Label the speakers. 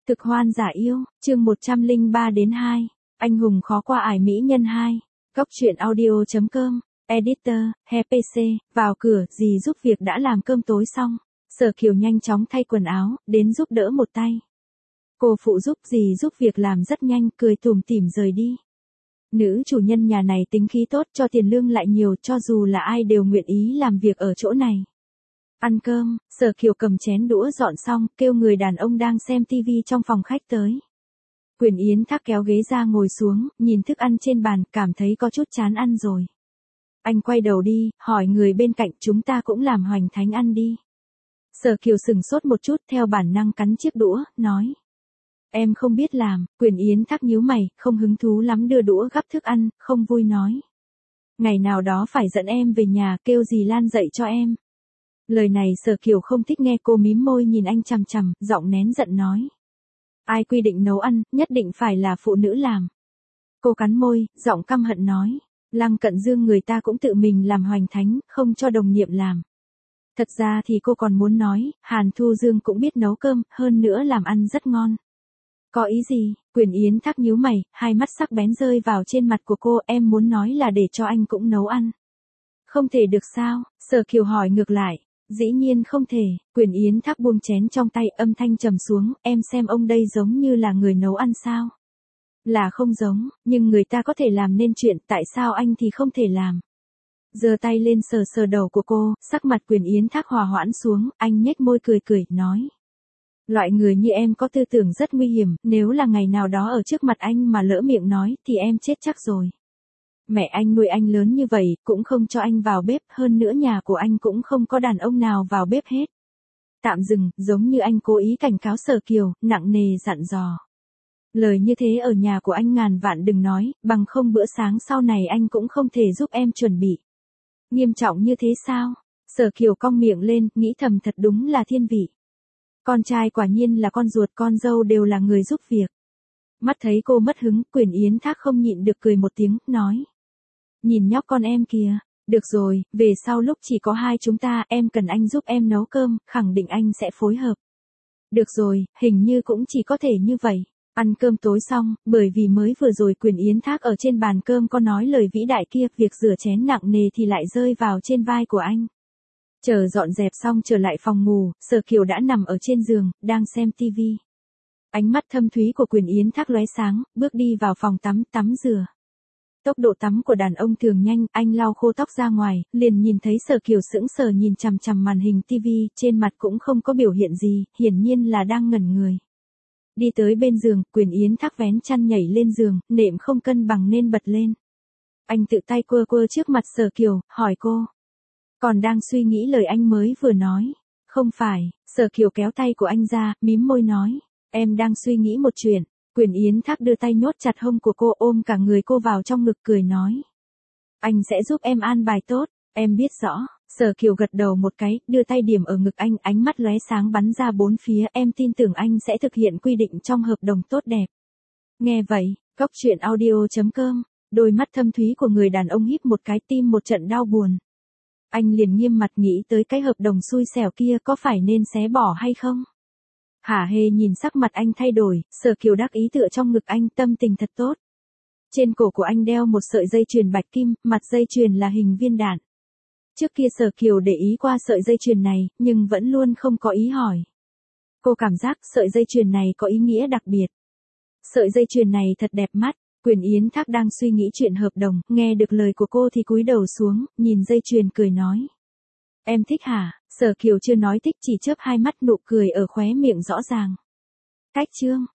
Speaker 1: Cực hoan giả yêu, chương 103 đến 2. Anh hùng khó qua ải mỹ nhân 2. Góc truyện audio.com. Editor, he PC, vào cửa, dì giúp việc đã làm cơm tối xong. Sở Kiều nhanh chóng thay quần áo, đến giúp đỡ một tay. Cô phụ giúp dì giúp việc làm rất nhanh, cười tủm tỉm rời đi. Nữ chủ nhân nhà này tính khí tốt, cho tiền lương lại nhiều, cho dù là ai đều nguyện ý làm việc ở chỗ này. Ăn cơm, Sở Kiều cầm chén đũa dọn xong, kêu người đàn ông đang xem tivi trong phòng khách tới. Quyền Yến Thác kéo ghế ra ngồi xuống, nhìn thức ăn trên bàn, cảm thấy có chút chán ăn rồi. Anh quay đầu đi, hỏi người bên cạnh, chúng ta cũng làm hoành thánh ăn đi. Sở Kiều sừng sốt một chút, theo bản năng cắn chiếc đũa, nói. Em không biết làm. Quyền Yến Thác nhíu mày, không hứng thú lắm đưa đũa gắp thức ăn, không vui nói. Ngày nào đó phải dẫn em về nhà, kêu dì Lan dạy cho em. Lời này Sở Kiều không thích nghe, cô mím môi nhìn anh chằm chằm, giọng nén giận nói. Ai quy định nấu ăn, nhất định phải là phụ nữ làm. Cô cắn môi, giọng căm hận nói. Lăng Cận Dương người ta cũng tự mình làm hoành thánh, không cho đồng nghiệp làm. Thật ra thì cô còn muốn nói, Hàn Thu Dương cũng biết nấu cơm, hơn nữa làm ăn rất ngon. Có ý gì? Quyền Yến Thác nhíu mày, hai mắt sắc bén rơi vào trên mặt của cô, em muốn nói là để cho anh cũng nấu ăn. Không thể được sao? Sở Kiều hỏi ngược lại. Dĩ nhiên không thể. Quyền Yến Thác buông chén trong tay, âm thanh trầm xuống, em xem ông đây giống như là người nấu ăn sao? Là không giống, nhưng người ta có thể làm nên chuyện, tại sao anh thì không thể làm? Giơ tay lên sờ sờ đầu của cô, sắc mặt Quyền Yến Thác hòa hoãn xuống, anh nhếch môi cười cười, nói. Loại người như em có tư tưởng rất nguy hiểm, nếu là ngày nào đó ở trước mặt anh mà lỡ miệng nói, thì em chết chắc rồi. Mẹ anh nuôi anh lớn như vậy, cũng không cho anh vào bếp, hơn nữa nhà của anh cũng không có đàn ông nào vào bếp hết. Tạm dừng, giống như anh cố ý cảnh cáo Sở Kiều, nặng nề dặn dò. Lời như thế ở nhà của anh ngàn vạn đừng nói, bằng không bữa sáng sau này anh cũng không thể giúp em chuẩn bị. Nghiêm trọng như thế sao? Sở Kiều cong miệng lên, nghĩ thầm thật đúng là thiên vị. Con trai quả nhiên là con ruột, con dâu đều là người giúp việc. Mắt thấy cô mất hứng, Quyền Yến Thác không nhịn được cười một tiếng, nói. Nhìn nhóc con em kìa, được rồi, về sau lúc chỉ có hai chúng ta, em cần anh giúp em nấu cơm, khẳng định anh sẽ phối hợp. Được rồi, hình như cũng chỉ có thể như vậy. Ăn cơm tối xong, bởi vì mới vừa rồi Quyền Yến Thác ở trên bàn cơm có nói lời vĩ đại kia, việc rửa chén nặng nề thì lại rơi vào trên vai của anh. Chờ dọn dẹp xong trở lại phòng ngủ, Sở Kiều đã nằm ở trên giường, đang xem tivi. Ánh mắt thâm thúy của Quyền Yến Thác lóe sáng, bước đi vào phòng tắm rửa. Tốc độ tắm của đàn ông thường nhanh, anh lau khô tóc ra ngoài, liền nhìn thấy Sở Kiều sững sờ nhìn chằm chằm màn hình tivi, trên mặt cũng không có biểu hiện gì, hiển nhiên là đang ngẩn người. Đi tới bên giường, Quyền Yến Thác vén chăn nhảy lên giường, nệm không cân bằng nên bật lên. Anh tự tay quơ quơ trước mặt Sở Kiều, hỏi cô. Còn đang suy nghĩ lời anh mới vừa nói. Không phải, Sở Kiều kéo tay của anh ra, mím môi nói. Em đang suy nghĩ một chuyện. Quyền Yến Thác đưa tay nhốt chặt hông của cô, ôm cả người cô vào trong ngực cười nói. Anh sẽ giúp em an bài tốt, em biết rõ. Sở Kiều gật đầu một cái, đưa tay điểm ở ngực anh, ánh mắt lóe sáng bắn ra bốn phía, em tin tưởng anh sẽ thực hiện quy định trong hợp đồng tốt đẹp. Nghe vậy, góc truyện audio.com, đôi mắt thâm thúy của người đàn ông híp một cái, tim một trận đau buồn. Anh liền nghiêm mặt nghĩ tới cái hợp đồng xui xẻo kia có phải nên xé bỏ hay không? Hả hê nhìn sắc mặt anh thay đổi, Sở Kiều đắc ý tựa trong ngực anh, tâm tình thật tốt. Trên cổ của anh đeo một sợi dây chuyền bạch kim, mặt dây chuyền là hình viên đạn. Trước kia Sở Kiều để ý qua sợi dây chuyền này, nhưng vẫn luôn không có ý hỏi. Cô cảm giác sợi dây chuyền này có ý nghĩa đặc biệt. Sợi dây chuyền này thật đẹp mắt. Quyền Yến Thác đang suy nghĩ chuyện hợp đồng, nghe được lời của cô thì cúi đầu xuống, nhìn dây chuyền cười nói. Em thích hả? Sở Kiều chưa nói thích, chỉ chớp hai mắt, nụ cười ở khóe miệng rõ ràng. Cách chương.